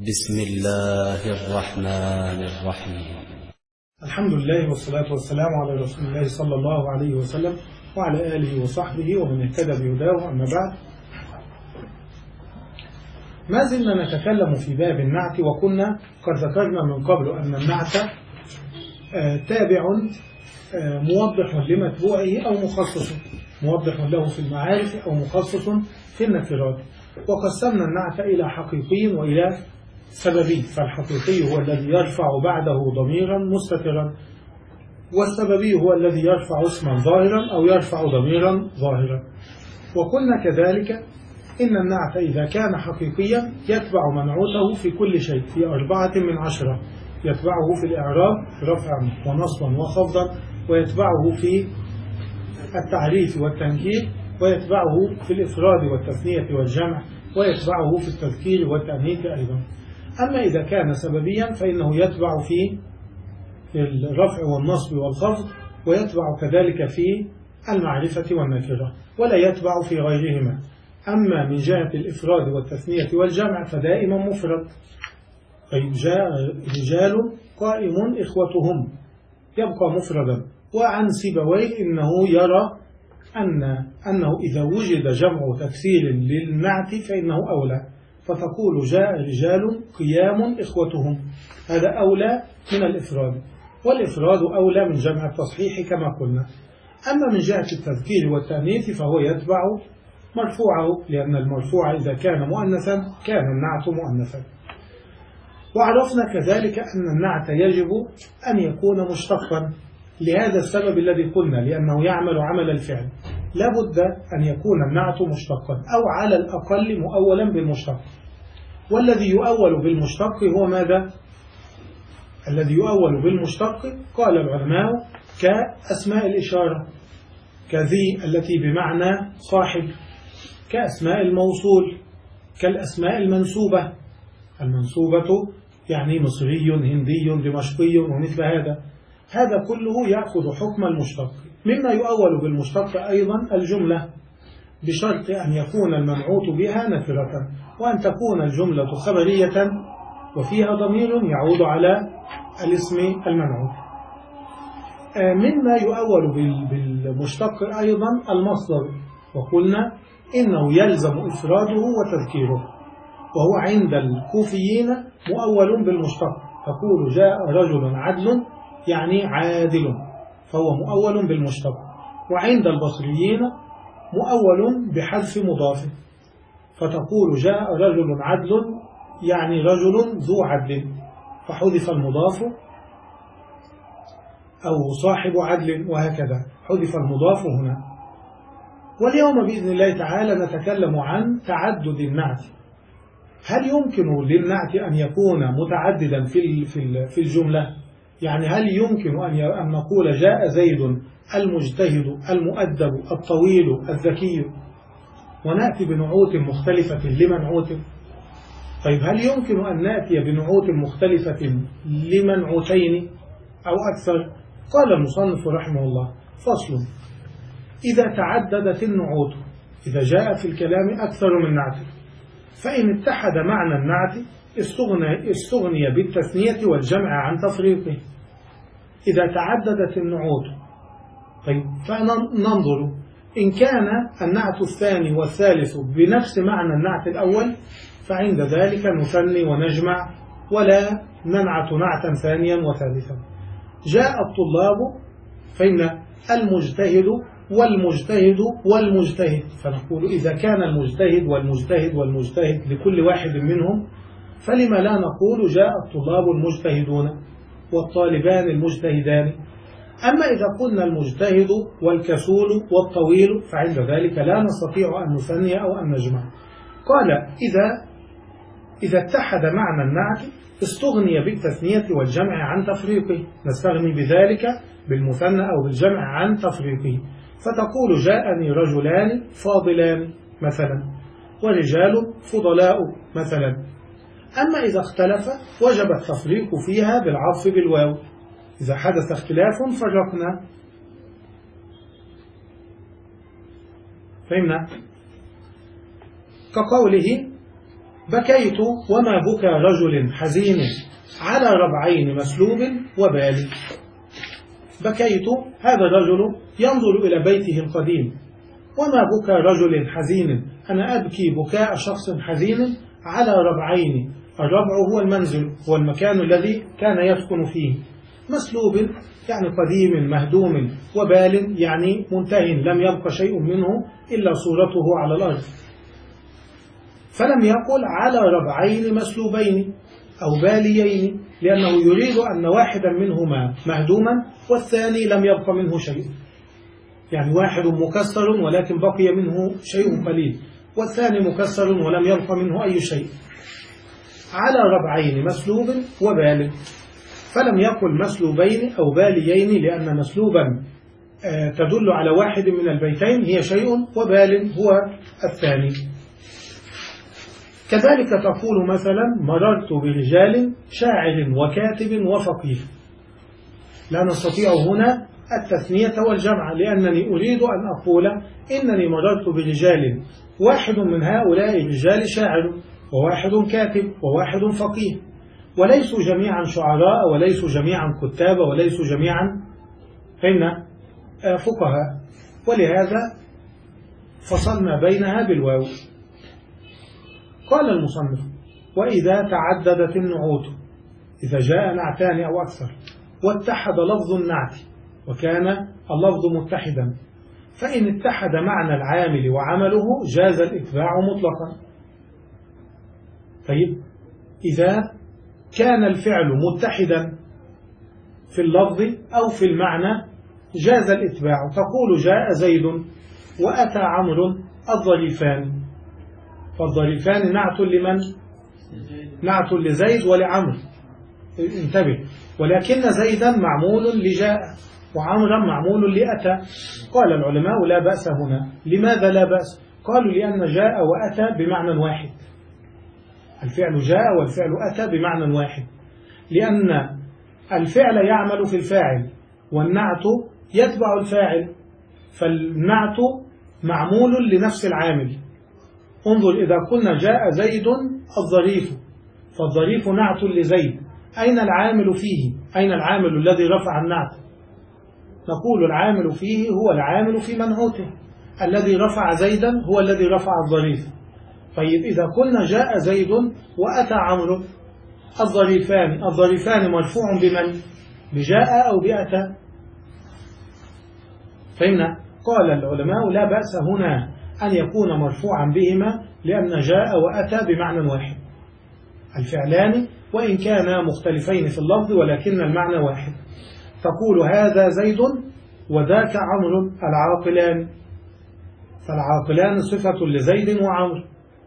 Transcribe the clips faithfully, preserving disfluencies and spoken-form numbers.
بسم الله الرحمن الرحيم. الحمد لله والصلاة والسلام على رسول الله صلى الله عليه وسلم وعلى آله وصحبه ومن اهتدى بهداه. أما بعد، ما زلنا نتكلم في باب النعت، وكنا قد ذكرنا من قبل أن النعت تابع موضح لمتبوعه أو مخصص، موضح له في المعارف أو مخصص في النكرات. وقسمنا النعت إلى حقيقي وإلى سببي، فالحقيقي هو الذي يرفع بعده ضميرا مستترا، والسببي هو الذي يرفع اسما ظاهرا أو يرفع ضميرا ظاهرا. وقلنا كذلك إن النعت إذا كان حقيقيا يتبع منعوته في كل شيء في أربعة من عشرة، يتبعه في الإعراب رفعا ونصبا وخفضا، ويتبعه في التعريف والتنكير، ويتبعه في الإفراد والتثنية والجمع، ويتبعه في التذكير والتأنيث أيضا. أما إذا كان سببيا فإنه يتبع في الرفع والنصب والخفض، ويتبع كذلك في المعرفة والنكرة، ولا يتبع في غيرهما. أما من جهة الإفراد والتثنية والجمع فدائما مفرد. طيب، جاء رجال قائم إخوتهم يبقى مفردا. وعن سيبويه إنه يرى أن أنه إذا وجد جمع تكسير للنعت فإنه أولى، فتقول جاء رجال قيام إخوتهم، هذا أولى من الإفراد، والإفراد أولى من جمع التصحيح كما قلنا. أما من جهة التذكير والتأنيث فهو يتبع مرفوعه، لأن المرفوع إذا كان مؤنثا كان النعت مؤنثا. وعرفنا كذلك أن النعت يجب أن يكون مشتقا لهذا السبب الذي قلنا، لأنه يعمل عمل الفعل، لابد أن يكون النعت مشتقا أو على الأقل مؤولا بالمشتق. والذي يؤول بالمشتق هو ماذا؟ الذي يؤول بالمشتق قال العلماء كأسماء الإشارة، كذي التي بمعنى صاحب، كأسماء الموصول، كالأسماء المنسوبة، المنسوبة يعني مصري هندي دمشقي ومثل هذا، هذا كله يأخذ حكم المشتق. مما يؤول بالمشتق أيضا الجملة، بشرط أن يكون المنعوت بها نكرة، وأن تكون الجملة خبرية وفيها ضمير يعود على الاسم المنعوت. مما يؤول بالمشتق أيضا المصدر، وقلنا إنه يلزم إفراده وتذكيره، وهو عند الكوفيين مؤول بالمشتق، تقول جاء رجل عدل يعني عادل، فهو مؤول بالمشتق. وعند البصريين مؤول بحذف مضاف، فتقول جاء رجل عدل يعني رجل ذو عدل، فحذف المضاف، أو صاحب عدل، وهكذا حذف المضاف هنا. واليوم بإذن الله تعالى نتكلم عن تعدد النعت. هل يمكن للنعت أن يكون متعددا في في الجملة؟ يعني هل يمكن أن نقول جاء زيد المجتهد المؤدب الطويل الذكي، ونأتي بنعوت مختلفة لمنعوت؟ طيب، هل يمكن أن نأتي بنعوت مختلفة لمنعوتين أو أكثر؟ قال المصنف رحمه الله: فصل: إذا تعددت النعوت، إذا جاء في الكلام أكثر من نعت، فإن اتحد معنى النعت استغني, استغني بالتثنية والجمع عن تفريقه. إذا تعددت النعوت، طيب فننظر إن كان النعت الثاني والثالث بنفس معنى النعت الأول، فعند ذلك نثني ونجمع ولا ننعت نعتا ثانيا وثالثا. جاء الطلاب، فإن المجتهد والمجتهد والمجتهد، فنقول إذا كان المجتهد والمجتهد والمجتهد لكل واحد منهم، فلما لا نقول جاء الطلاب المجتهدون والطالبان المجتهدان؟ أما إذا قلنا المجتهد والكسول والطويل فعند ذلك لا نستطيع أن نثني أو أن نجمع. قال: إذا إذا اتحد معنى النعت استغني بالتثنية والجمع عن تفريقه، نستغني بذلك بالمثنى أو بالجمع عن تفريقه، فتقول جاءني رجلان فاضلان مثلا، ورجال فضلاء مثلا. أما إذا اختلف وجب التفريق فيها بالعطف بالواو، إذا حدث اختلاف فرقنا. فهمنا؟ كقوله بكيت وما بكى رجل حزين على ربعين مسلوب وبال. بكيت، هذا الرجل ينظر إلى بيته القديم. وما بكى رجل حزين، أنا أبكي بكاء شخص حزين على ربعين. الربع هو المنزل، هو المكان الذي كان يسكن فيه. مسلوب يعني قديم مهدوم، وبال يعني منتهٍ لم يبق شيء منه إلا صورته على الأرض. فلم يقل على ربعين مسلوبين أو باليين، لأنه يريد أن واحدا منهما مهدوما والثاني لم يبق منه شيء. يعني واحد مكسر ولكن بقي منه شيء قليل، والثاني مكسر ولم يبق منه أي شيء. على ربعين مسلوب وبال، فلم يقل مسلوبين أو باليين، لأن مسلوبا تدل على واحد من البيتين هي شيء، وبال هو الثاني. كذلك تقول مثلا مررت برجال شاعر وكاتب وفقيه. لا نستطيع هنا التثنية والجمع، لأنني أريد أن أقول إنني مررت برجال، واحد من هؤلاء الرجال شاعر، وواحد كاتب، وواحد فقيه، وليسوا جميعا شعراء، وليسوا جميعا كتاب، وليسوا جميعا فإن فقهاء، ولهذا فصلنا بينها بالواو. قال المصنف: وإذا تعددت النعوت، إذا جاء نعتان أو أكثر واتحد لفظ النعت وكان اللفظ متحدا، فإن اتحد معنى العامل وعمله جاز الإتباع مطلقا. طيب، إذا كان الفعل متحدا في اللفظ أو في المعنى جاز الإتباع. تقول جاء زيد وأتى عمرو الظريفان، فالظريفان نعت لمن؟ نعت لزيد ولعمرو، انتبه. ولكن زيدا معمول لجاء وعمرا معمول لأتى. قال العلماء لا بأس هنا. لماذا لا بأس؟ قالوا لأن جاء وأتى بمعنى واحد، الفعل جاء والفعل أتى بمعنى واحد، لأن الفعل يعمل في الفاعل والنعت يتبع الفاعل، فالنعت معمول لنفس العامل. انظر، إذا قلنا جاء زيد الظريف، فالظريف نعت لزيد، أين العامل فيه؟ أين العامل الذي رفع النعت؟ نقول العامل فيه هو العامل في منعوته، الذي رفع زيدا هو الذي رفع الظريف. طيب، إذا قلنا جاء زيد وأتى عمرو الظريفان، الظريفان مرفوع بمن؟ بجاء أو بأتى؟ فهمنا؟ قال العلماء لا بأس هنا أن يكون مرفوعا بهما، لأن جاء وأتى بمعنى واحد، الفعلان وإن كانا مختلفين في اللفظ ولكن المعنى واحد. تقول هذا زيد وذاك عمرو العاقلان، فالعاقلان صفة لزيد وعمرو،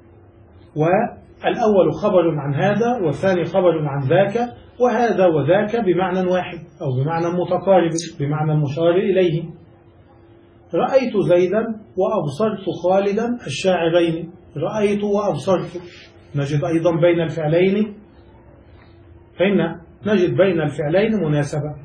والأول خبر عن هذا والثاني خبر عن ذاك، وهذا وذاك بمعنى واحد أو بمعنى متقارب، بمعنى المشار إليه. رأيت زيدا وأبصرت خالدا الشاعرين، رأيت وأبصرت، نجد أيضا بين الفعلين فإن نجد بين الفعلين مناسبة.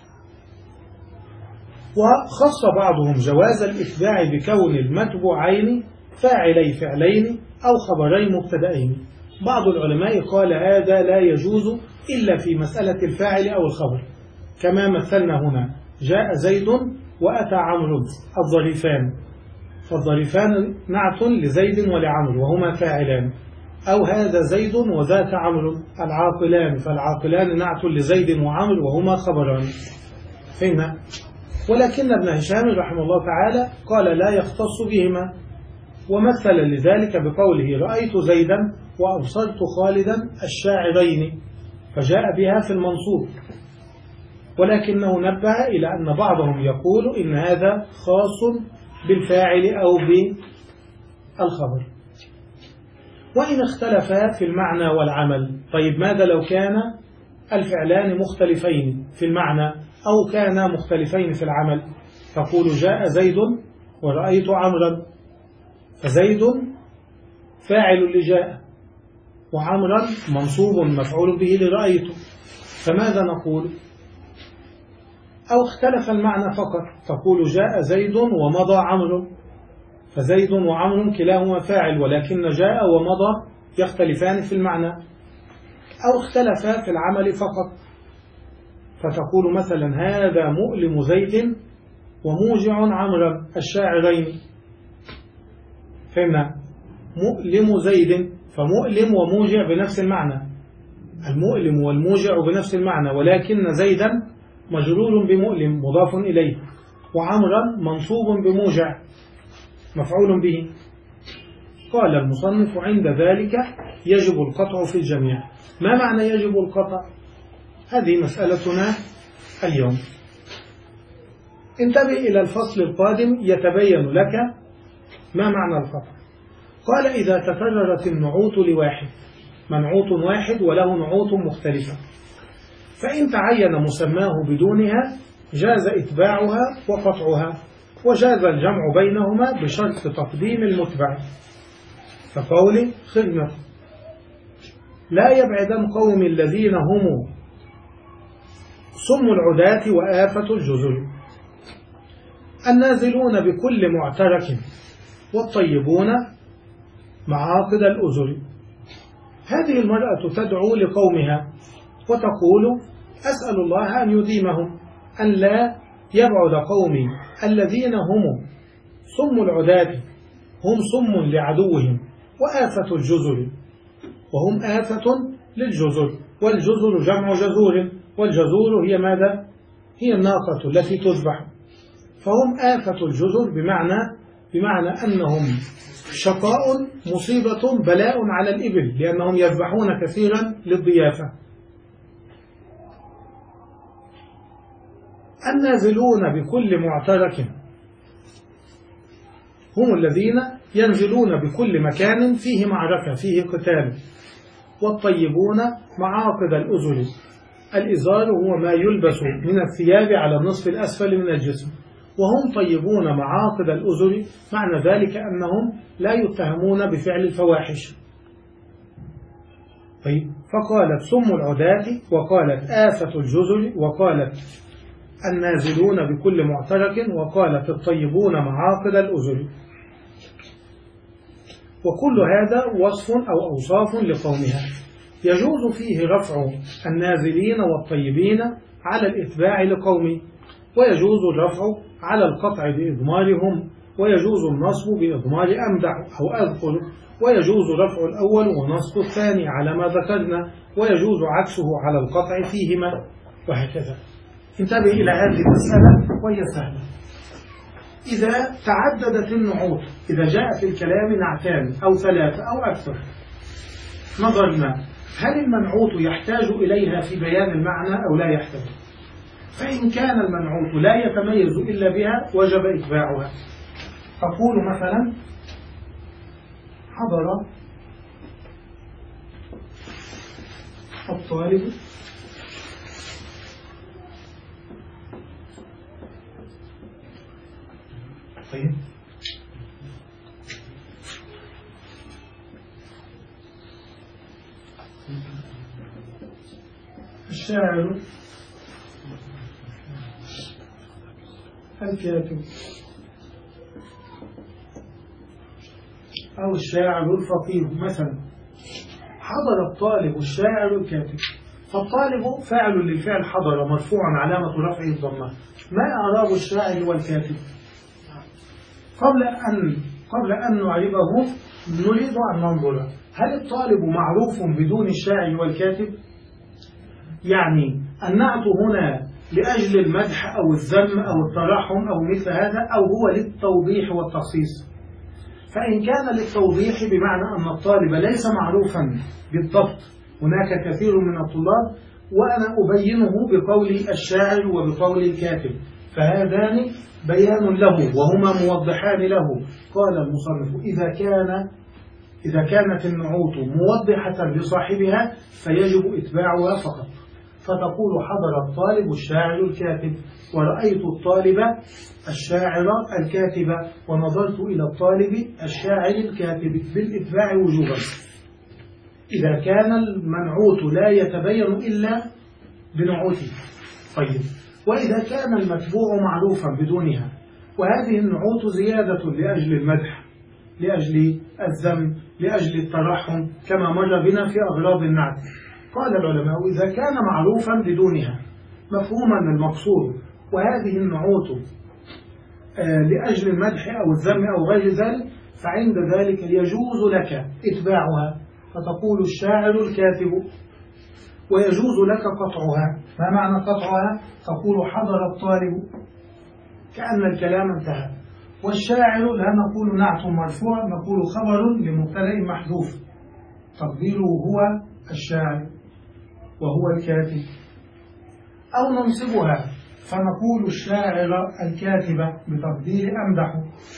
وخص بعضهم جواز الإتباع بكون المتبوعين فاعلي فعلين أو خبري مبتدئين. بعض العلماء قال هذا لا يجوز إلا في مسألة الفاعل أو الخبر، كما مثلنا هنا جاء زيد وأتى عمرو الظريفان، فالظريفان نعت لزيد ولعمرو وهما فاعلان، أو هذا زيد وذاك عمرو العاقلان، فالعاقلان نعت لزيد وعمرو وهما خبران. فهمنا؟ ولكن ابن هشام رحمه الله تعالى قال لا يختص بهما، ومثل لذلك بقوله رأيت زيدا وأبصرت خالدا الشاعرين، فجاء بها في المنصوب، ولكنه نبه إلى أن بعضهم يقول إن هذا خاص بالفاعل أو بالخبر. وإن اختلفا في المعنى والعمل، طيب ماذا لو كان الفعلان مختلفين في المعنى أو كانا مختلفين في العمل؟ تقول جاء زيد ورأيت عمرا، فزيد فاعل لجاء وعمرا منصوب مفعول به لرأيته، فماذا نقول؟ أو اختلف المعنى فقط، تقول جاء زيد ومضى عمرو، فزيد وعمرو كلاهما فاعل، ولكن جاء ومضى يختلفان في المعنى أو اختلفا في العمل فقط، فتقول مثلا هذا مؤلم زيد وموجع عمرو الشاعرين. فهمنا؟ مؤلم زيد، فمؤلم وموجع بنفس المعنى، المؤلم والموجع بنفس المعنى، ولكن زيدا مجرور بمؤلم مضاف إليه، وعمرا منصوب بموجع مفعول به. قال المصنف عند ذلك يجب القطع في الجميع. ما معنى يجب القطع؟ هذه مسألتنا اليوم. انتبه إلى الفصل القادم يتبين لك ما معنى القطع. قال إذا تكررت النعوت لواحد، منعوت واحد وله نعوت مختلفة، فإن تعين مسماه بدونها جاز إتباعها وقطعها، وجاز الجمع بينهما بشرط تقديم المتبع، كقول خدمة لا يبعدن قوم الذين هم سم العداة وآفة الجزر، النازلون بكل معترك والطيبون معاقد الأزر. هذه المرأة تدعو لقومها وتقول أسأل الله أن يديمهم، أن لا يبعد قومي الذين هم سم العداة، هم سم لعدوهم، وآفة الجزر، وهم آفة للجزر، والجزر جمع جزور، والجزور هي ماذا؟ هي الناقة التي تذبح. فهم آفة الجزر بمعنى بمعنى أنهم شقاء مصيبة بلاء على الإبل، لأنهم يذبحون كثيرا للضيافة. النازلون بكل معترك هم الذين ينزلون بكل مكان فيه معركة فيه قتال. والطيبون معاقد الأزر، الإزار هو ما يلبس من الثياب على النصف الأسفل من الجسم، وهم طيبون معاقد الأزر، معنى ذلك أنهم لا يتهمون بفعل الفواحش. طيب، فقالت سم العداة، وقالت آفة الجزر، وقالت النازلون بكل معترك، وقالت الطيبون معاقد الأزر. وكل هذا وصف أو أوصاف لقومها، يجوز فيه رفع النازلين والطيبين على الإتباع لقومه، ويجوز الرفع على القطع بإضمارهم، ويجوز النصب بإضمار أمدح أو أذكر، ويجوز رفع الأول ونصب الثاني على ما ذكرنا، ويجوز عكسه على القطع فيهما، وهكذا. انتبه إلى هذه المسألة وهي سهلة. إذا تعددت النعوت، إذا جاء في الكلام نعتان أو ثلاثة أو أكثر، نظرنا هل المنعوت يحتاج إليها في بيان المعنى أو لا يحتاج؟ فإن كان المنعوت لا يتميز إلا بها وجب إتباعها. أقول مثلا حضر الطالب طيب الشاعر الكاتب أو الشاعر الفقيه مثلا. حضر الطالب الشاعر الكاتب، فالطالب فاعل للفعل حضر مرفوع علامة رفعه الضمة. ما أعراب الشاعر والكاتب؟ قبل أن قبل أن نعرفه نريد أن ننظر هل الطالب معروف بدون الشاعر والكاتب؟ يعني النعت هنا لأجل المدح أو الذم أو الترحم أو مثل هذا، أو هو للتوضيح والتخصيص؟ فإن كان للتوضيح بمعنى أن الطالب ليس معروفا بالضبط، هناك كثير من الطلاب وأنا أبينه بقول الشاعر وبقول الكاتب، فهذان بيان له وهما موضحان له. قال المصنف إذا كان إذا كانت النعوت موضحة لصاحبها فيجب إتباعها فقط. فتقول حضر الطالب الشاعر الكاتب، ورأيت الطالب الشاعر الكاتب، ونظرت إلى الطالب الشاعر الكاتب، بالإتباع وجوبا إذا كان المنعوت لا يتبين إلا بنعوته. طيب، وإذا كان المتبوع معروفا بدونها، وهذه النعوت زيادة لأجل المدح، لأجل الذم، لأجل الترحم كما مر بنا في أغراض النعت. قال العلماء إذا كان معروفا بدونها مفهوما للمقصود وهذه النعوت لأجل المدح أو الذم أو غير ذلك فعند ذلك يجوز لك إتباعها فتقول الشاعر الكاتب، ويجوز لك قطعها. ما معنى قطعها؟ تقول حضر الطالب كأن الكلام انتهى. والشاعر لا نقول نعت مرفوع، نقول خبر لمبتدأ محذوف تقديره هو الشاعر وهو الكاتب. أو ننصبها فنقول الشاعر الكاتب بتقدير أمدح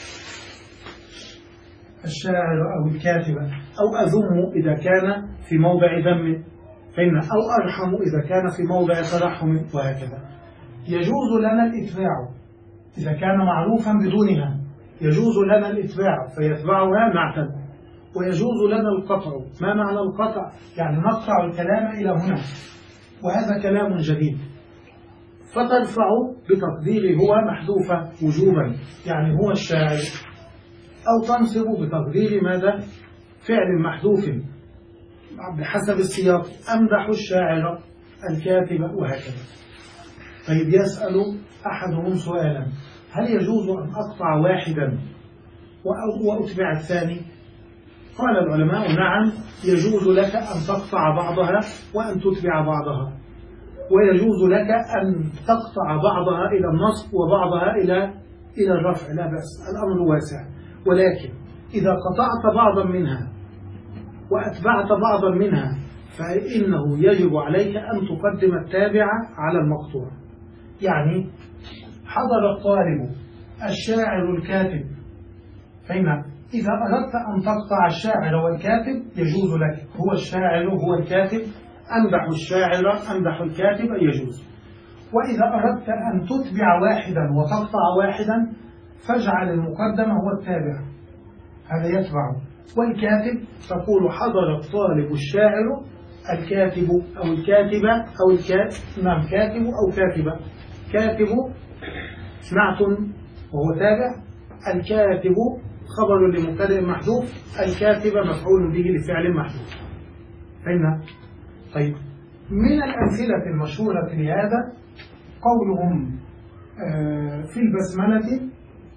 الشاعر أو الكاتبة، أو أذم إذا كان في موضع ذم، فإن أو أرحم إذا كان في موضع ترحم، وهكذا. يجوز لنا الإتباع إذا كان معروفا بدونها، يجوز لنا الإتباع فيتبعها نعتا، ويجوز لنا القطع. ما معنى القطع؟ يعني نقطع الكلام إلى هنا وهذا كلام جديد، فترفع بتقدير هو محذوفة وجوبا يعني هو الشاعر، أو تنصب بتقدير ماذا؟ فعل محذوف بحسب السياق أمدح الشاعر الكاتب، وهكذا. طيب يسأل أحدهم سؤالا: هل يجوز أن أقطع واحدا وأتبع الثاني؟ قال العلماء: نعم، يجوز لك أن تقطع بعضها وأن تتبع بعضها، ويجوز لك أن تقطع بعضها إلى النصب وبعضها إلى إلى الرفع، لا بأس، الأمر واسع. ولكن إذا قطعت بعضا منها وأتبعت بعضا منها فإنه يجب عليك أن تقدم التابع على المقطوع. يعني حضر الطالب الشاعر الكاتب، فإن إذا أردت أن تقطع الشاعر والكاتب يجوز لك، هو الشاعر هو الكاتب، أمدح الشاعر أمدح الكاتب يجوز. وإذا أردت أن تتبع واحدا وتقطع واحدا فاجعل المقدم هو التابع، هذا يتبع. والكاتب تقول حضر الطالب الشاعر الكاتب أو الكاتبة أو الكاتب، نعم كاتب أو كاتبة. كاتب نعت وهو تابع، الكاتب خبر لمبتدأ محذوف، الكاتبة مفعول به لفعل محذوف. فهمنا؟ طيب، من الأمثلة المشهورة لهذا قولهم في البسملة: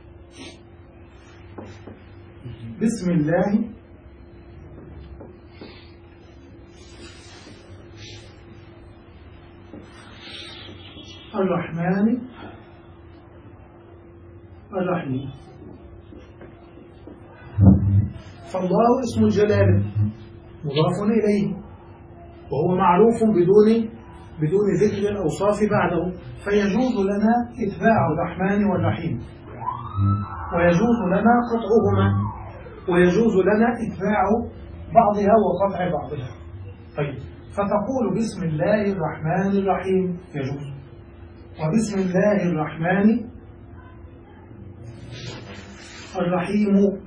بسم الله الرحمن الرحيم. فالله اسم الجلالة مضاف إليه وهو معروف بدون بدون ذكر الأوصاف بعده، فيجوز لنا إتباع الرحمن والرحيم، ويجوز لنا قطعهما، ويجوز لنا إتباع بعضها وقطع بعضها. طيب، فتقول بسم الله الرحمن الرحيم يجوز، وبسم الله الرحمن الرحيم.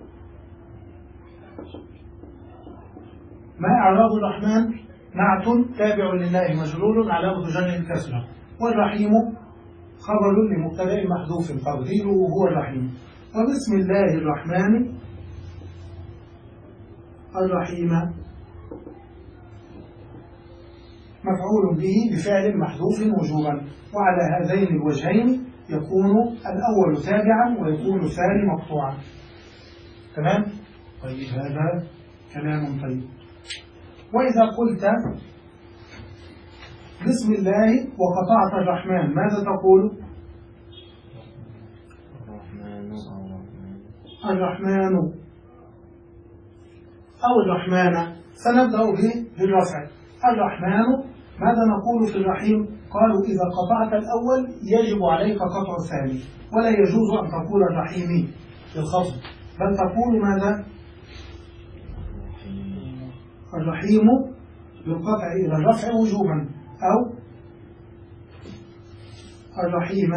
ما إعراب الرحمن؟ نعت تابع لله مجرور علامة جره الكسرة، والرحيم خبر لمبتدأ محذوف تقديره هو الرحيم. وبسم الله الرحمن الرحيم مفعول به بفعل محذوف وجوبا، وعلى هذين الوجهين يكون الأول تابعا ويكون الثاني مقطوعا. تمام؟ طيب، هذا كلام طيب. وإذا قلت بسم الله وقطعت الرحمن ماذا تقول؟ الرحمن أو الرحمن. سنبدأ بالرفع. الرحمن ماذا نقول في الرحيم؟ قالوا إذا قطعت الأول يجب عليك قطع الثاني، ولا يجوز أن تقول الرحيمي بالخفض، بل تقول ماذا؟ الرحيم بالقطع إلى الرفع وجوبا، أو الرحيم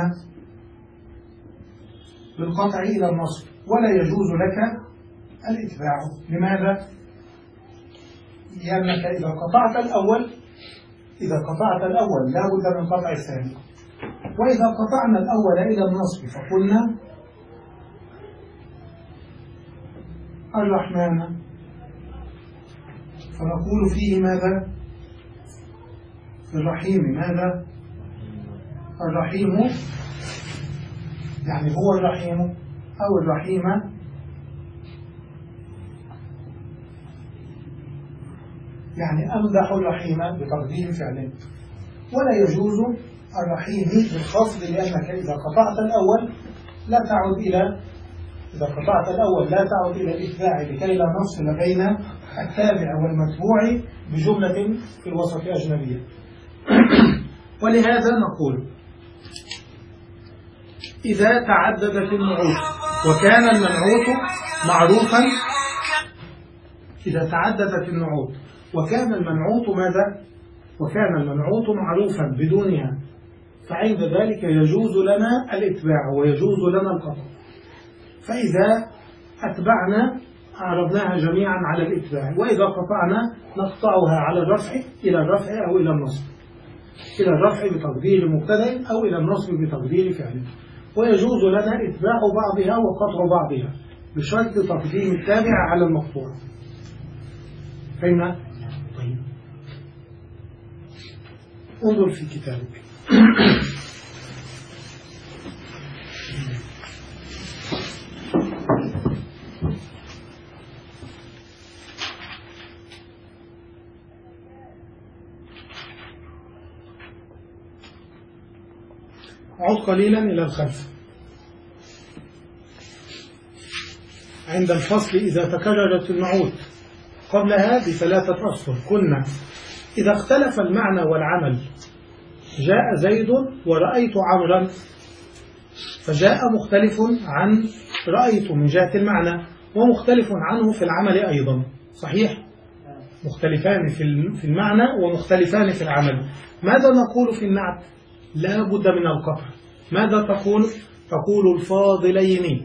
بالقطع إلى النصب، ولا يجوز لك الإتباع. لماذا؟ لأنك إذا قطعت الأول إذا قطعت الأول لا بد من قطع الثاني. وإذا قطعنا الأول إلى النصب فقلنا الرحمن فنقول فيه ماذا؟ في الرحيم ماذا؟ الرحيم يعني هو الرحيم أو الرحيمة يعني أمدح الرحيمة بتقديم فعل. ولا يجوز الرحيم بالخفض لأنك إذا قطعت الأول لا تعود إلى إذا قطعت الأول لا تعود إلى الإتباع لكي لا نفصل بين التابع والمتبوع بجملة في الوسط أجنبية. ولهذا نقول إذا تعددت النعوت وكان المنعوت معروفا إذا تعددت النعوت وكان المنعوت ماذا؟ وكان المنعوت معروفا بدونها، فعند ذلك يجوز لنا الإتباع ويجوز لنا القطع. فإذا أتبعنا عرضناها جميعا على الإتباع، وإذا قطعنا نقطعها على الرفع إلى الرفع أو إلى النصب، إلى الرفع بتقدير مبتدأ أو إلى النصب بتقدير فعل. ويجوز لنا إتباع بعضها وقطع بعضها بشرط تقديم التابع على المقطوع. فهمنا؟ طيب انظر في كتابك. عد قليلا إلى الخلف. عند الفصل إذا تكررت النعوت قبلها بثلاثة أسطر كنا إذا اختلف المعنى والعمل جاء زيد ورأيت عمرا، فجاء مختلف عن رأيت من جهة المعنى ومختلف عنه في العمل أيضا، صحيح؟ مختلفان في المعنى ومختلفان في العمل. ماذا نقول في النعت؟ لا بد من القطع. ماذا تقول؟ تقول الفاضلين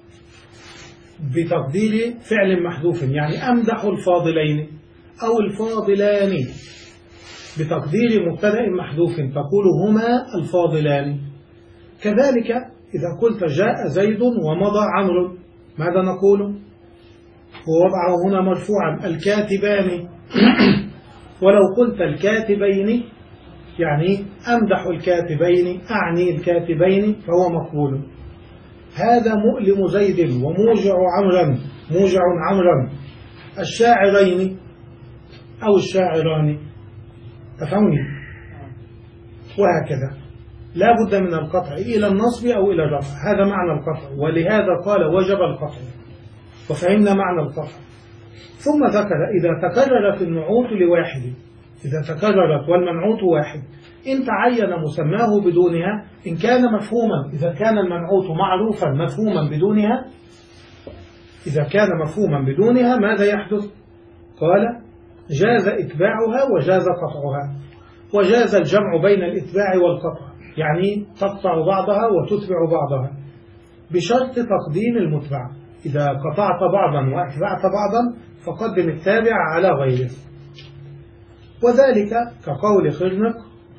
بتقدير فعل محذوف، يعني أمدح الفاضلين أو الفاضلان بتقدير مبتدأ محذوف، تقول هما الفاضلان. كذلك إذا قلت جاء زيد ومضى عمرو، ماذا نقول؟ ووضعه هنا مرفوعا الكاتبان. ولو قلت الكاتبين يعني أمدح الكاتبين أعني الكاتبين فهو مقبول. هذا مؤلم زيد وموجع عمرا موجع عمرا الشاعرين أو الشاعران، تفهمني؟ وهكذا لا بد من القطع إلى النصب أو إلى الرفع، هذا معنى القطع، ولهذا قال وجب القطع، وفهمنا معنى القطع. ثم ذكر إذا تكررت النعوت لواحد، إذا تكررت والمنعوت واحد إن تعين مسماه بدونها إن كان مفهوما، إذا كان المنعوت معروفا مفهوما بدونها، إذا كان مفهوما بدونها ماذا يحدث؟ قال جاز إتباعها وجاز قطعها، وجاز الجمع بين الإتباع والقطع، يعني تقطع بعضها وتتبع بعضها بشرط تقديم المتبع. إذا قطعت بعضا وأتبعت بعضا فقدم التابع على غيره. وذلك كقول خرنق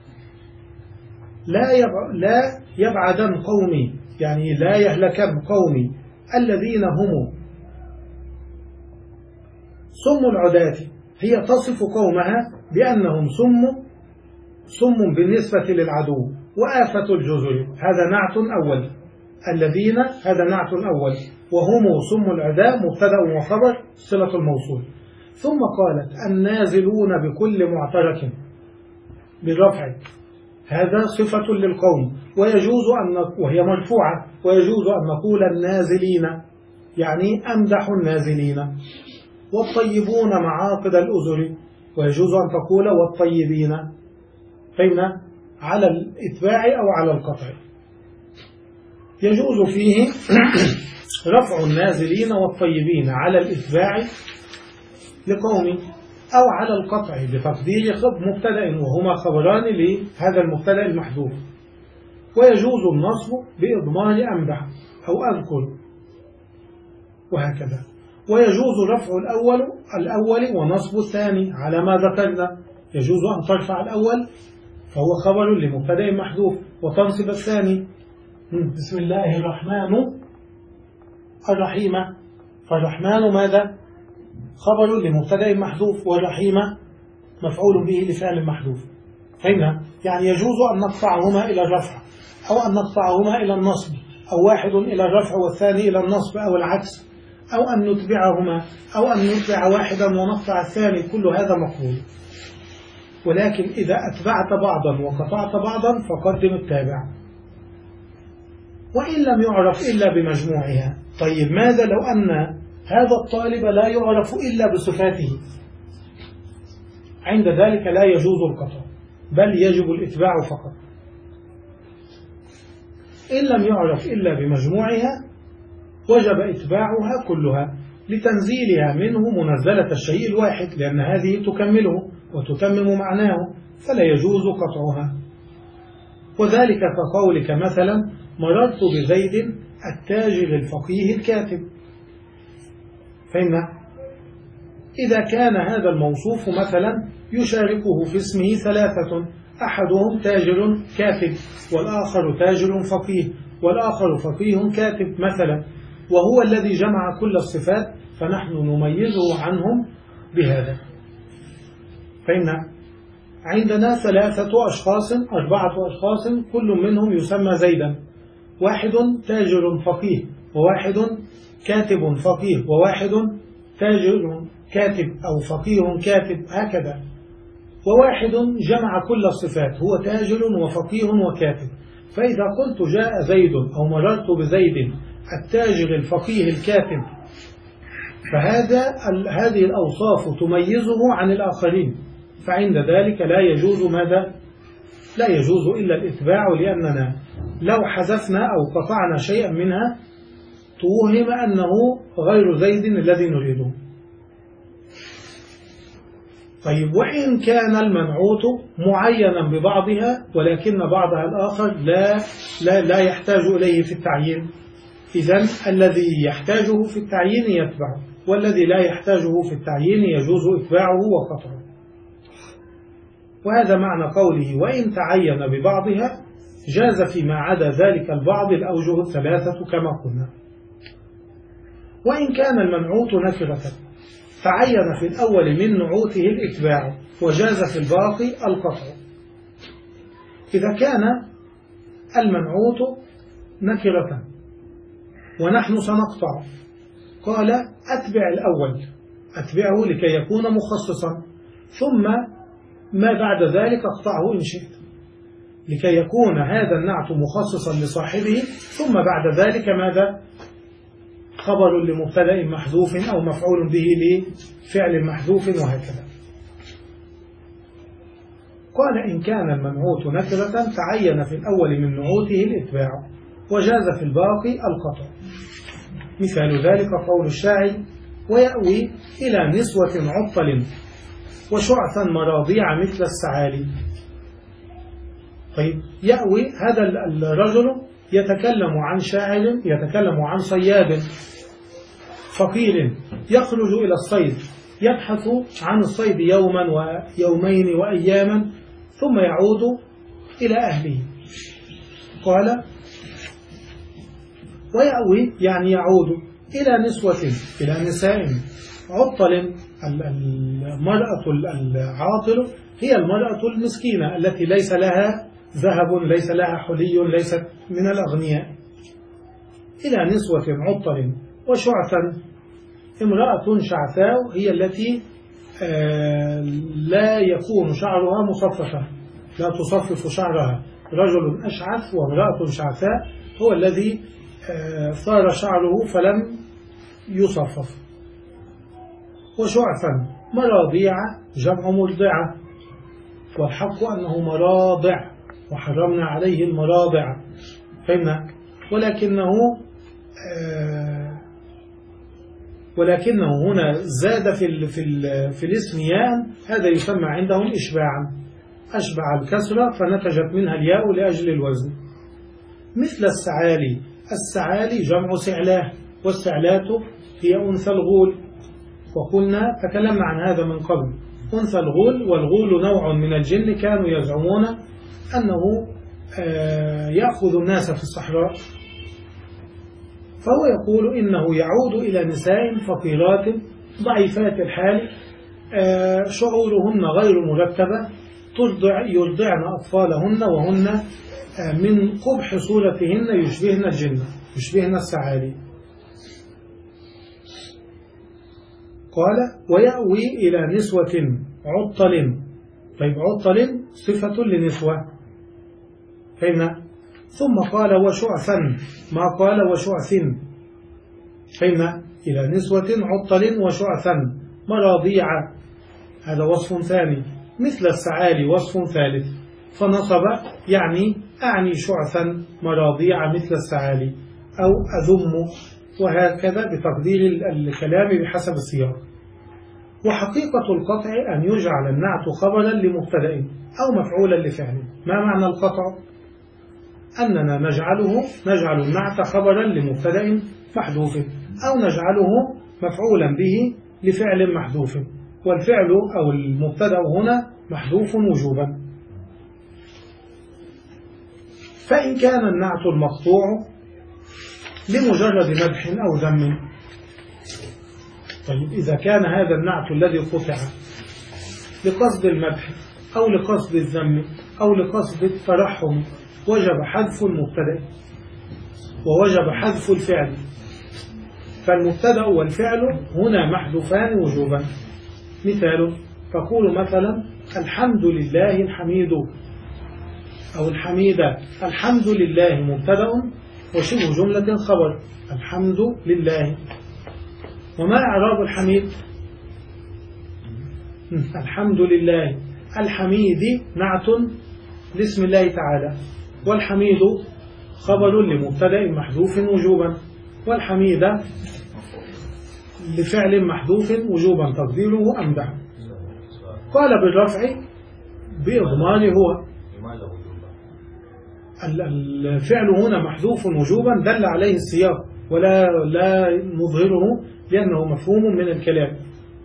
لا لا يبعدن قومي، يعني لا يهلكن قومي الذين هم سم العداة، هي تصف قومها بأنهم سم سم بالنسبة للعدو وآفة الجزر، هذا نعت أول. الذين هذا نعت أول، وهم سم العداء مبتدأ وخبر صلة الموصول. ثم قالت النازلون بكل معترك بالرفع، هذا صفة للقوم، ويجوز أن وهي مرفوعة، ويجوز أن نقول النازلين يعني أمدح النازلين. والطيبون معاقد الأزر، ويجوز أن تقول والطيبين، فهمنا؟ على الإتباع أو على القطع. يجوز فيه رفع النازلين والطيبين على الإتباع لقوم أو على القطع بتقدير مبتدأ وهما خبران لهذا المبتدأ المحذوف. ويجوز النصب بإضمار أمدح أو أذكر وهكذا. ويجوز رفع الأول الأول ونصب الثاني على ما ذكرنا، يجوز أن ترفع الأول فهو خبر لمبتدأ محذوف وتنصب الثاني. بسم الله الرحمن الرحيم، فالرحمن ماذا؟ خبر لمبتدأ محذوف، ورحيمة مفعول به لفعل محذوف. فهمنا؟ يعني يجوز أن نقطعهما إلى الرفع، أو أن نقطعهما إلى النصب، أو واحد إلى الرفع والثاني إلى النصب، أو العكس، أو أن نتبعهما، أو أن نتبع واحدا ونقطع الثاني. كل هذا مقبول. ولكن إذا أتبعت بعضا وقطعت بعضا فقدم التابع، وإن لم يعرف إلا بمجموعها. طيب ماذا لو أن هذا الطالب لا يعرف إلا بصفاته؟ عند ذلك لا يجوز القطع، بل يجب الاتباع فقط. إن لم يعرف إلا بمجموعها وجب اتباعها كلها لتنزيلها منه منزلة الشيء الواحد، لأن هذه تكمله وتتمم معناه، فلا يجوز قطعها. وذلك كقولك مثلا: مررت بزيد التاجر الفقيه الكاتب. فإن إذا كان هذا الموصوف مثلا يشاركه في اسمه ثلاثة: أحدهم تاجر كاتب، والآخر تاجر فقيه، والآخر فقيه كاتب مثلا، وهو الذي جمع كل الصفات، فنحن نميزه عنهم بهذا. فإن عندنا ثلاثة أشخاص أربعة أشخاص كل منهم يسمى زيدا: واحد تاجر فقيه، وواحد كاتب فقيه، وواحد تاجر كاتب أو فقيه كاتب، هكذا. وواحد جمع كل الصفات، هو تاجر وفقيه وكاتب. فإذا قلت جاء زيد أو مررت بزيد التاجر الفقيه الكاتب، فهذا هذه الأوصاف تميزه عن الآخرين، فعند ذلك لا يجوز ماذا؟ لا يجوز إلا الإتباع، لأننا لو حذفنا أو قطعنا شيئا منها توهم أنه غير زيد الذي نريده. طيب وإن كان المنعوت معينا ببعضها ولكن بعضها الآخر لا, لا, لا يحتاج إليه في التعيين، إذن الذي يحتاجه في التعيين يتبعه، والذي لا يحتاجه في التعيين يجوز إتباعه وقطعه. وهذا معنى قوله: وإن تعين ببعضها، جاز فيما عدا ذلك البعض الأوجه الثلاثة كما قلنا. وإن كان المنعوت نكرة تعين في الأول من نعوته الإتباع، وجاز في الباقي القطع. إذا كان المنعوت نكرة ونحن سنقطع، قال: أتبع الأول، أتبعه لكي يكون مخصصا، ثم ما بعد ذلك اقطعه إن شئت، لكي يكون هذا النعت مخصصا لصاحبه، ثم بعد ذلك ماذا؟ خبر لمبتدأ محذوف أو مفعول به لفعل محذوف، وهكذا. قال: إن كان المنعوت نكرة تعين في الأول من نعوته الإتباع، وجاز في الباقي القطع. مثال ذلك قول الشاعر: ويأوي إلى نسوة عطل وشعثا مراضيع مثل السعالي. طيب يأوي، هذا الرجل يتكلم عن شاعر، يتكلم عن صياد فقير يخرج إلى الصيد، يبحث عن الصيد يوما ويومين وأياما، ثم يعود إلى أهله. قال: ويأوي يعني يعود إلى نسوة، إلى نساء عطل. المرأة العاطل هي المرأة المسكينة التي ليس لها ذهب، ليس لها حلي، ليست من الأغنياء. إلى نسوة عطل وشعثا، امرأة شعثاء هي التي لا يكون شعرها مصففا، لا تصفف شعرها. رجل أشعث وامرأة شعثاء هو الذي صار شعره فلم يصفف. وشعثا مراضيع جمع مرضعة، والحق أنه مراضع، وحرمنا عليه المراضع. فهمنا؟ ولكنه آه ولكنه هنا زاد في ال في ال في الاسم ياء، هذا يسمى عندهم إشباعا، أشبع الكسرة فنتجت منها الياء لأجل الوزن. مثل السعالي، السعالي جمع سعلاه، والسعلات هي أنثى الغول، وقلنا تكلمنا عن هذا من قبل. أنثى الغول، والغول نوع من الجن كانوا يزعمون أنه يأخذ الناس في الصحراء، فهو يقول إنه يعود إلى نساء فقيرات ضعيفات الحال، شعورهن غير مرتبة، ترضع يرضعن أطفالهن وهن من قبح صورتهن يشبهن الجن، يشبهن السعالي. قال ويأوي إلى نسوة عطل. طيب عطل صفة لنسوة، فهمنا؟ ثم قال وشعثا، ما قال وشعث، فهمنا؟ إلى نسوة عطل وشعثا مراضيع، هذا وصف ثاني، مثل السعالي وصف ثالث، فنصب يعني أعني شعثا مراضيع مثل السعالي أو أذم، وهكذا بتقدير الكلام بحسب السياق. وحقيقة القطع أن يجعل النعت خبرا لمبتدأ أو مفعولا لفعل. ما معنى القطع؟ أننا نجعله نجعل النعت خبرا لمبتدأ محذوف أو نجعله مفعولا به لفعل محذوف، والفعل أو المبتدأ هنا محذوف وجوبا. فإن كان النعت المقطوع لمجرد مدح أو ذم، طيب إذا كان هذا النعت الذي قطع لقصد المدح أو لقصد الذم أو لقصد الترحم وجب حذف المبتدأ ووجب حذف الفعل، فالمبتدأ والفعل هنا محذوفان وجوبا. مثال تقول مثلا الحمد لله الحميد أو الحميدة، الحمد لله مبتدأ وشبه جملة خبر الحمد لله. وما إعراب الحميد؟ الحمد لله الحميد نعت لاسم الله تعالى، والحميد خبر لمبتدأ محذوف وجوبا، والحميدة لفعل محذوف وجوبا تقديره أمدح. قال بالرفع بإضمار هو، الفعل هنا محذوف وجوبا دل عليه السياق ولا لا نظهره لأنه مفهوم من الكلام.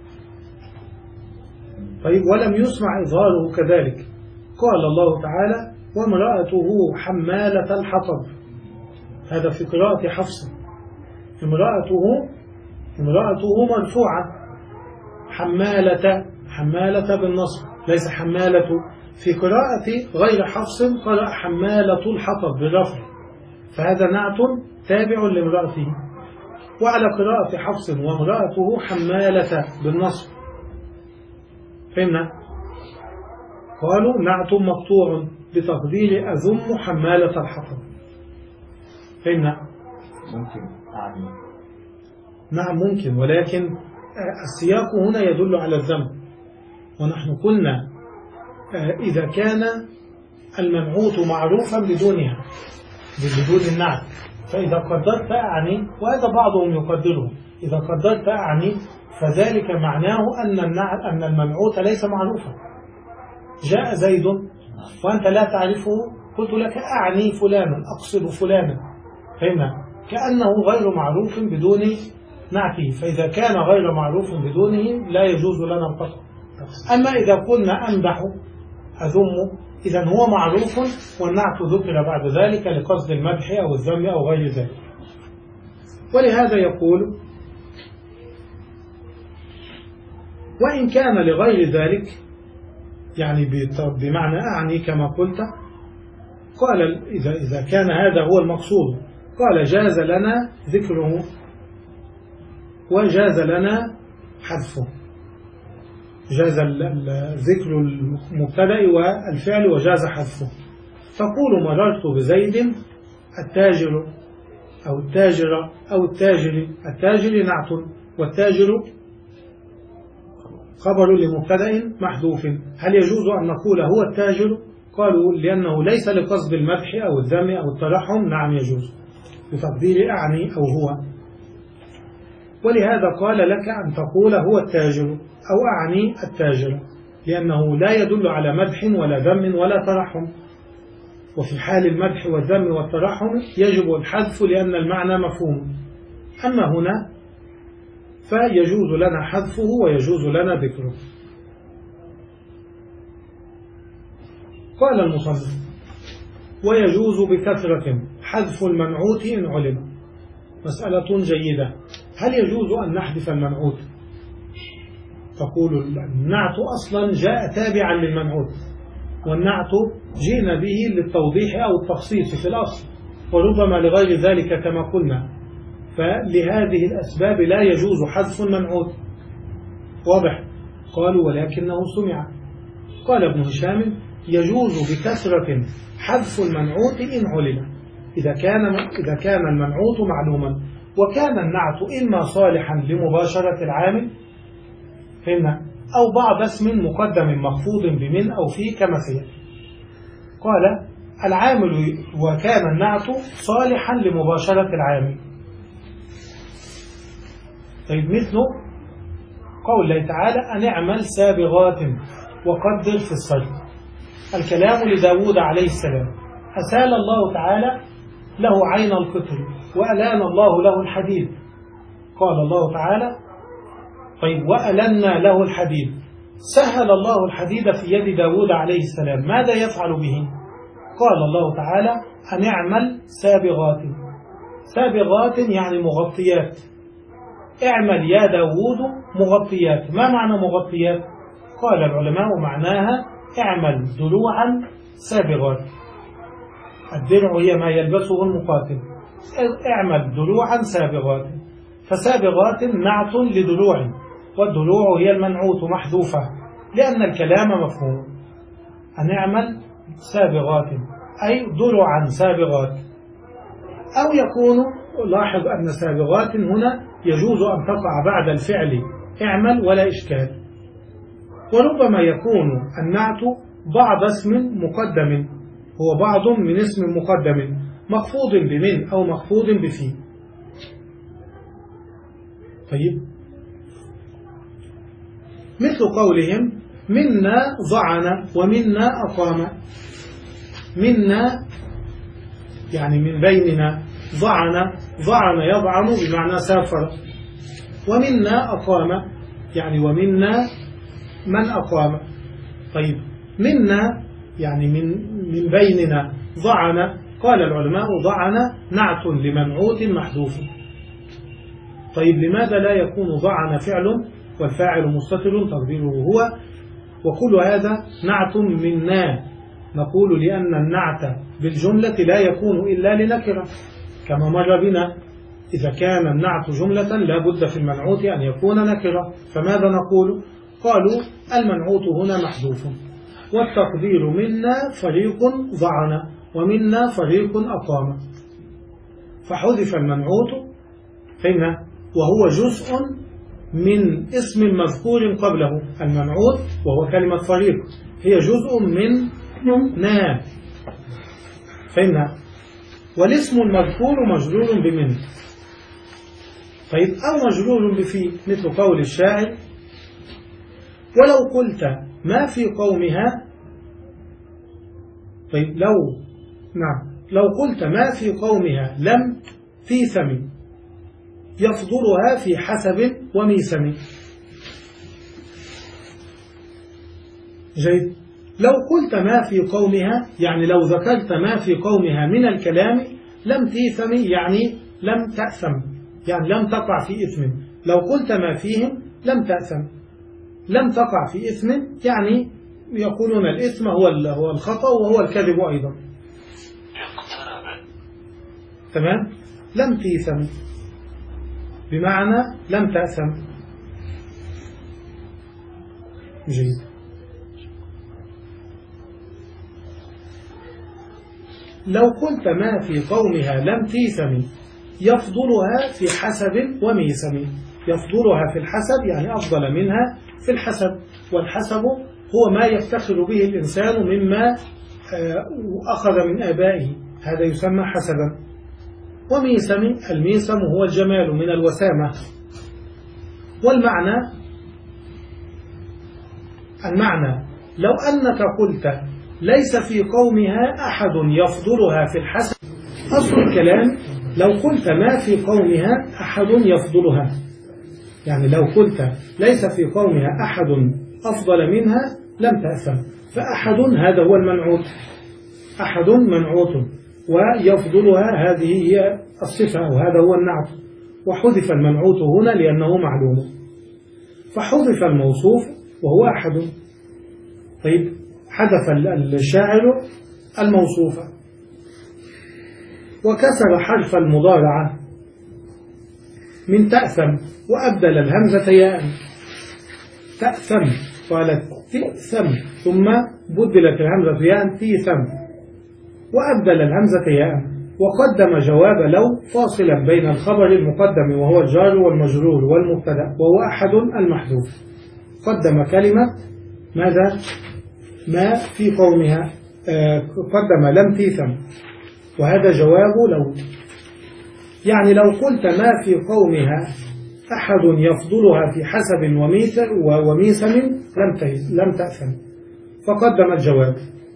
طيب ولم يسمع إظهاره كذلك. قال الله تعالى وامرأته حمالة الحطب، هذا في قراءة حفص، امرأته امرأته مرفوعة، حمالة حمالة بالنصب ليس حمالة. في قراءة غير حفص قرأ حمالة الحطب بالرفع، فهذا نعت تابع لامرأته. وعلى قراءة حفص وامرأته حمالة بالنصب، فهمنا؟ قالوا نعت مقطوع بتقدير أذم حمالة الحطب، فهمنا؟ ممكن أعني. نعم ممكن، ولكن السياق هنا يدل على الذم، ونحن قلنا إذا كان المنعوت معروفا بدونها بدون النعت، فإذا قدرت أعني، وهذا بعضهم يقدره، إذا قدرت أعني فذلك معناه أن النعت أن المنعوت ليس معروفا. جاء زيد وأنت لا تعرفه، قلت لك أعني فلانا أقصد فلانا، فهمنا؟ كأنه غير معروف بدون نعته، فإذا كان غير معروف بدونه لا يجوز لنا القطع. أما إذا قلنا أمدح أذم إذن هو معروف والنعت ذكر بعد ذلك لقصد المدح أو الذم أو غير ذلك. ولهذا يقول وإن كان لغير ذلك، يعني بمعنى أعني كما قلت، قال إذا, إذا كان هذا هو المقصود قال جاز لنا ذكره وجاز لنا حذفه، جاز ذكر المبتدأ والفعل وجاز حذفه. تقول مررت بزيد التاجر أو التاجر أو التاجر، التاجر نعت والتاجر خبر لمبتدأ محذوف، هل يجوز أن نقول هو التاجر؟ قالوا لأنه ليس لقصد المدح أو الذم أو الترحم، نعم يجوز بتقدير أعني أو هو. ولهذا قال لك أن تقول هو التاجر أو أعني التاجر، لأنه لا يدل على مدح ولا ذم ولا ترحم، وفي حال المدح والذم والترحم يجب الحذف لأن المعنى مفهوم. أما هنا فيجوز لنا حذفه ويجوز لنا ذكره. قال المصنف ويجوز بكثرة حذف المنعوت إن علم. مسألة جيدة، هل يجوز أن نحذف المنعوت تقول النعت أصلا جاء تابعا للمنعوت، والنعت جئنا به للتوضيح أو التخصيص في الأصل، وربما لغير ذلك كما قلنا. فلهذه الأسباب لا يجوز حذف المنعوت. واضح؟ قالوا ولكنه سمع. قال ابن هشام يجوز بكثرة حذف المنعوت إن علم، إذا كان إذا كان المنعوت معلوما، وكان النعت إما صالحا لمباشرة العامل، فهمنا، أو بعض اسم مقدم مخفوض بمن أو فيه كما سيأتي. قال العامل وكان النعت صالحا لمباشرة العامل. طيب مثله قول الله تعالى أن اعمل سابغات وقدر في الصدر. الكلام لداود عليه السلام، أسال الله تعالى له عين القطر وألان الله له الحديد. قال الله تعالى طيب وألنا له الحديد، سهل الله الحديد في يد داود عليه السلام، ماذا يفعل به؟ قال الله تعالى أن اعمل سابغات. سابغات يعني مغطيات، اعمل يا داود مغطيات. ما معنى مغطيات؟ قال العلماء معناها اعمل ضلوعا سابغات. الدرع هي ما يلبسه المقاتل، اعمل ضلوعا سابغات. فسابغات نعت لضلوع، والضلوع هي المنعوت محذوفة لأن الكلام مفهوم. أن اعمل سابغات أي ضلوعا سابغات. أو يكون، لاحظ أن سابغات هنا يجوز أن تقع بعد الفعل اعمل ولا إشكال. وربما يكون النعت بعض اسم مقدم، هو بعض من اسم مقدم مخفوض بمن أو مخفوض بفي. طيب مثل قولهم منا ضعن ومنا أقام. منا يعني من بيننا، ضعن ضعن يضعن بمعنى سافر، ومنا أقام يعني ومنا من أقام. طيب منا يعني من من بيننا، ضعن قال العلماء ضعن نعت لمنعوت محذوف. طيب لماذا لا يكون ضعن فعل والفاعل مستتر تقديره هو، وكل هذا نعت منا؟ نقول لأن النعت بالجملة لا يكون إلا لنكرة كما مر بنا. إذا كان النعت جملة لا بد في المنعوت أن يكون نكرة، فماذا نقول؟ قالوا المنعوت هنا محذوف، والتقدير منا فريق ضعن ومنا فريق أقام. فحذف المنعوت فإن وهو جزء من اسم مذكور قبله. المنعوت وهو كلمة فريق هي جزء من نا، فإن والاسم المذكور مجرور بمن. طيب أو مجرور بفي، مثل قول الشاعر ولو قلت ما في قومها. طيب لو نعم لو قلت ما في قومها لم تيثم يفضلها في حسب وميسم. جيد. لو قلت ما في قومها يعني لو ذكرت ما في قومها من الكلام، لم تيثم يعني لم تأثم، يعني لم تقع في إثم. لو قلت ما فيهم لم تأثم، لم تقع في إثم يعني يقولون الإثم هو هو الخطأ وهو الكذب أيضا. تمام. لم تيثم بمعنى لم تأثم. جيد. لو قلت ما في قومها لم تيثم يفضلها في حسب وميسم. يفضلها في الحسب يعني أفضل منها في الحسب، والحسب هو ما يفتخر به الإنسان مما أخذ من آبائه، هذا يسمى حسبا. وميسم، الميسم هو الجمال من الوسامة. والمعنى المعنى لو أنك قلت ليس في قومها أحد يفضلها في الحسب، أصل الكلام لو قلت ما في قومها أحد يفضلها، يعني لو قلت ليس في قومها أحد أفضل منها لم تأثم. فأحد هذا هو المنعوت، أحد منعوت، ويفضلها هذه هي الصفة أو هذا هو النعت، وحذف المنعوت هنا لأنه معلوم. فحذف الموصوف وهو أحد. طيب حذف الشاعر الموصوف وكسر حرف المضارعة من تأثم وأبدل الهمزة ياء. تأثم قالت تأثم ثم بدلت الهمزة ياء تيثم وأبدل الهمزة ياء. وقدم جواب لو فاصلا بين الخبر المقدم وهو الجار والمجرور والمبتدأ وهو أحد المحذوف. قدم كلمة ماذا؟ ما في قومها. آه قدم لم تيثم وهذا جواب لو. يعني لو قلت ما في قومها أحد يفضلها في حسب وميسم لم تأثم فقدم الجواب.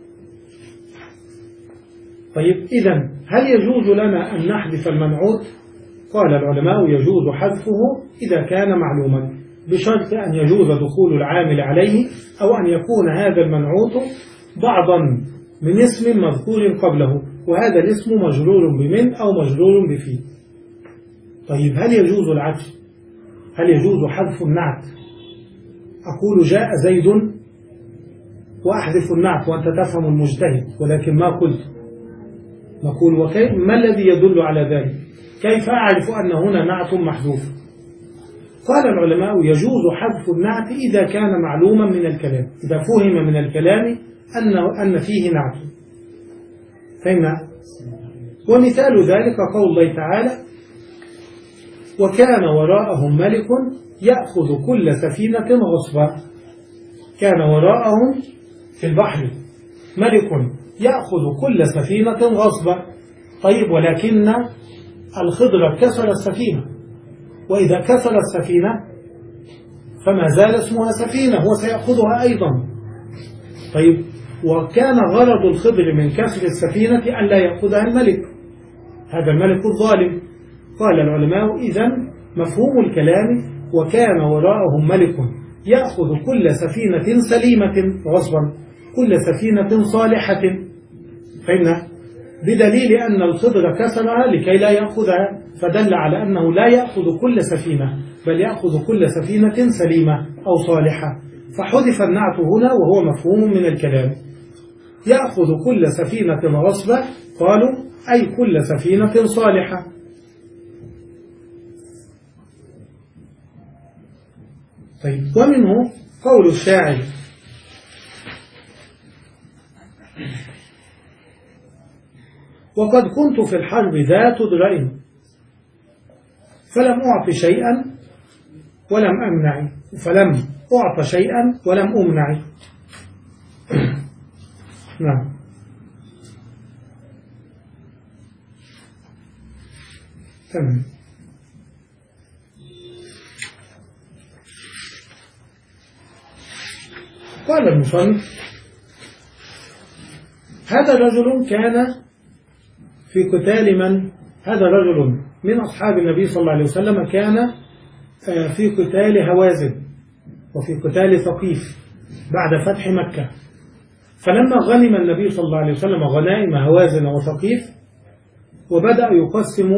طيب إذن هل يجوز لنا أن نحذف المنعوت؟ قال العلماء يجوز حذفه إذا كان معلوما بشرط أن يجوز دخول العامل عليه أو أن يكون هذا المنعوت بعضا من اسم مذكور قبله وهذا الاسم مجرور بمن أو مجرور بفي. طيب هل يجوز العكس؟ هل يجوز حذف النعت؟ أقول جاء زيد وأحذف النعت وأنت تفهم المجتهد ولكن ما قلت. نقول وكيف ما الذي يدل على ذلك؟ كيف أعرف أن هنا نعت محذوف؟ قال العلماء يجوز حذف النعت إذا كان معلوما من الكلام، إذا فهم من الكلام أنه أن فيه نعت. فهمنا؟ ومثال ذلك قول الله تعالى وكان وراءهم ملك يأخذ كل سفينة غصبا. كان وراءهم في البحر ملك يأخذ كل سفينة غصبا. طيب ولكن الخضر كسر السفينة، وإذا كسر السفينة فما زال اسمها سفينة هو سيأخذها أيضا. طيب وكان غرض الخضر من كسر السفينة أن لا يأخذها الملك، هذا الملك الظالم. قال العلماء إذن مفهوم الكلام وكان وراءهم ملك يأخذ كل سفينة سليمة غصبا، كل سفينة صالحة. فهمنا؟ بدليل أن الخضر كسرها لكي لا يأخذها، فدل على أنه لا يأخذ كل سفينة بل يأخذ كل سفينة سليمة أو صالحة. فحذف النعت هنا وهو مفهوم من الكلام. يأخذ كل سفينة غصبا قالوا أي كل سفينة صالحة. طيب ومنه قول الشاعر وقد كنت في الحرب ذات درء فلم أعط شيئا ولم أمنع، فلم أعط شيئا ولم أمنع. نعم. تمام. قال المصنف هذا رجل كان في قتال من؟ هذا رجل من أصحاب النبي صلى الله عليه وسلم كان في قتال هوازن وفي قتال ثقيف بعد فتح مكة. فلما غنم النبي صلى الله عليه وسلم غنائم هوازن وثقيف وبدأ يقسم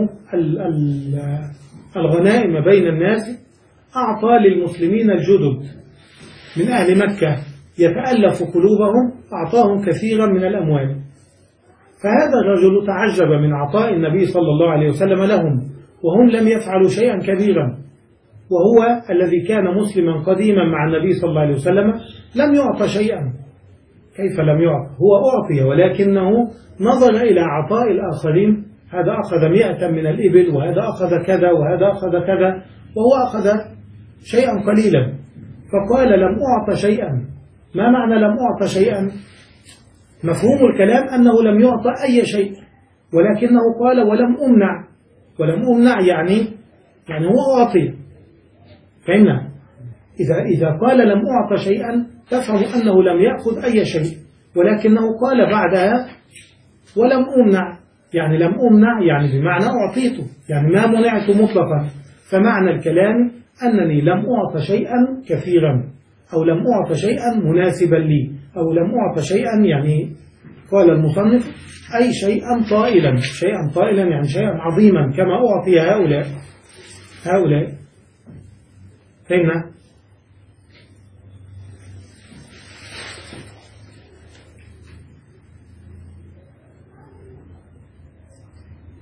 الغنائم بين الناس أعطى للمسلمين الجدد من أهل مكة يتألف قلوبهم أعطاهم كثيرا من الأموال. فهذا الرجل تعجب من عطاء النبي صلى الله عليه وسلم لهم وهم لم يفعلوا شيئا كبيرا، وهو الذي كان مسلما قديما مع النبي صلى الله عليه وسلم لم يعط شيئا. كيف لم يعط؟ هو أعطي ولكنه نظر إلى عطاء الآخرين، هذا أخذ مئة من الإبل وهذا أخذ كذا وهذا أخذ كذا وهو أخذ شيئا قليلا، فقال لم أعط شيئا. ما معنى لم أعط شيئا؟ مفهوم الكلام أنه لم يعطى أي شيء، ولكنه قال ولم أمنع. ولم أمنع يعني يعني هو أعطي. فهمنا؟ إذا إذا قال لم أعطى شيئا تفهم أنه لم يأخذ أي شيء، ولكنه قال بعدها ولم أمنع، يعني لم أمنع يعني بمعنى أعطيته، يعني ما منعت مطلقا. فمعنى الكلام أنني لم أعط شيئا كثيرا أو لم أعط شيئا مناسبا لي أو لم أعط شيئا، يعني قال المصنف أي شيئا طائلا، شيئا طائلا يعني شيئا عظيما كما أعطي هؤلاء هؤلاء. فهمنا؟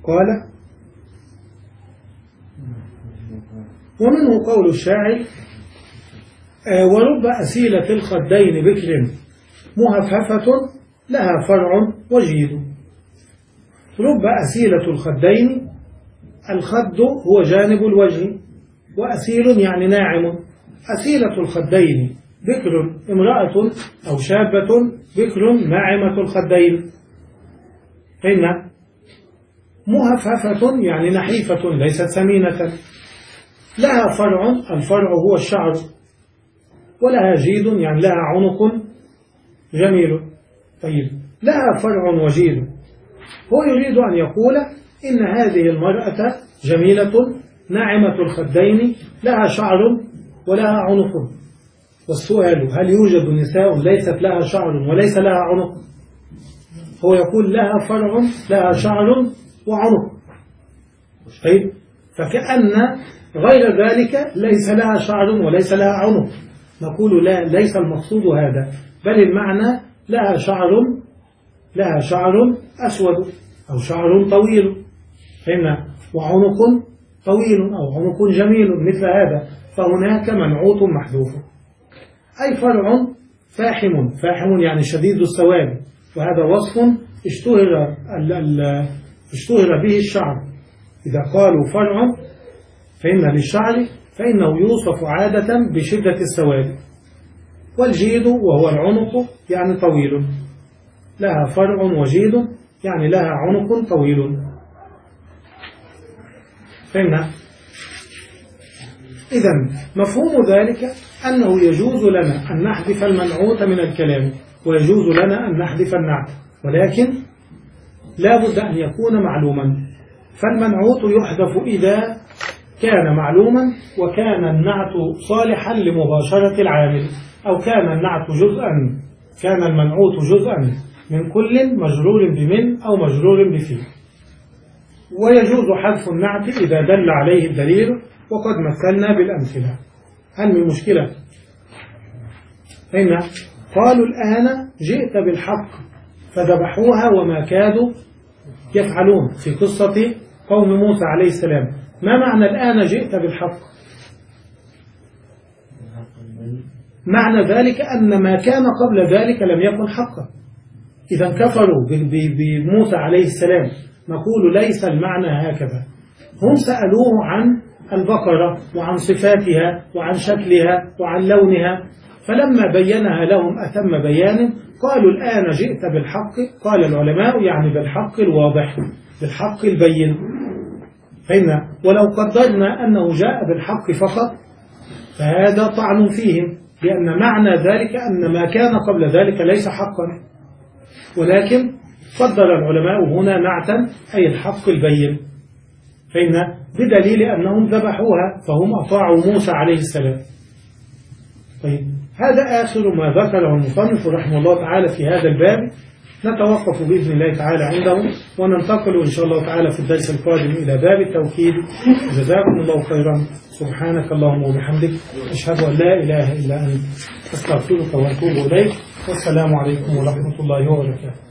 قال: ومنه قول الشاعر: آه ورب أسيلة الخدين بكر مهفهفة لها فرع وجيد. رب أسيلة الخدين، الخد هو جانب الوجه، وأسيل يعني ناعم. أسيلة الخدين بكر امرأة أو شابة بكر ناعمة الخدين. فإن مهفهفة يعني نحيفة ليست سمينة. لها فرع، الفرع هو الشعر. ولها جيد يعني لها عنق جميل. طيب، لها فرع وجيد، هو يريد أن يقول إن هذه المرأة جميلة ناعمة الخدين لها شعر ولها عنق. والسؤال: هل يوجد نساء ليست لها شعر وليس لها عنق؟ هو يقول لها فرع لها شعر وعنق. طيب، فكأن غير ذلك ليس لها شعر وليس لها عنق. نقول لا، ليس المقصود هذا، بل المعنى لها شعر لها شعر أسود أو شعر طويل، فإن وعنق طويل أو عنق جميل مثل هذا، فهناك منعوت محذوف. أي فرع فاحم. فاحم يعني شديد السواد، وهذا وصف اشتهر, اشتهر به الشعر. إذا قالوا فرع فإن للشعر فإنه يوصف عادة بشدة السواد. والجيد وهو العنق يعني طويل. لها فرع وجيد يعني لها عنق طويل. فهمنا؟ إذن مفهوم ذلك أنه يجوز لنا أن نحذف المنعوت من الكلام، ويجوز لنا أن نحذف النعت، ولكن لا بد أن يكون معلوما. فالمنعوت يحذف إذا كان معلوما وكان النعت صالحا لمباشرة العامل، أو كان النعت جزءا كان المنعوت جزءا من كل مجرور بمن أو مجرور بفيه. ويجوز حذف النعت إذا دل عليه الدليل، وقد مثلنا بالأمثلة. هل من مشكلة؟ فإن قالوا الآن جئت بالحق فذبحوها وما كادوا يفعلون في قصة قوم موسى عليه السلام. ما معنى الآن جئت بالحق؟ معنى ذلك أن ما كان قبل ذلك لم يكن حقا. إذا كفروا بموسى عليه السلام. نقول ليس المعنى هكذا. هم سألوه عن البقرة وعن صفاتها وعن شكلها وعن لونها، فلما بينها لهم أتم بيان قالوا الآن جئت بالحق. قال العلماء يعني بالحق الواضح، بالحق البين. فإن ولو قدرنا أنه جاء بالحق فقط فهذا طعن فيهم، لأن معنى ذلك أن ما كان قبل ذلك ليس حقا، ولكن قدر العلماء هنا نعتا أي الحق البين. فإن بدليل أنهم ذبحوها فهم أطاعوا موسى عليه السلام. طيب، هذا آخر ما ذكره المصنف رحمه الله تعالى في هذا الباب. نتوقف بإذن الله تعالى عنده، وننتقل إن شاء الله تعالى في الدرس القادم إلى باب التوكيد. جزاكم الله خيرا. سبحانك اللهم وبحمدك، أشهد أن لا إله إلا أنت، أستغفرك وأتوب إليك. والسلام عليكم ورحمة الله وبركاته.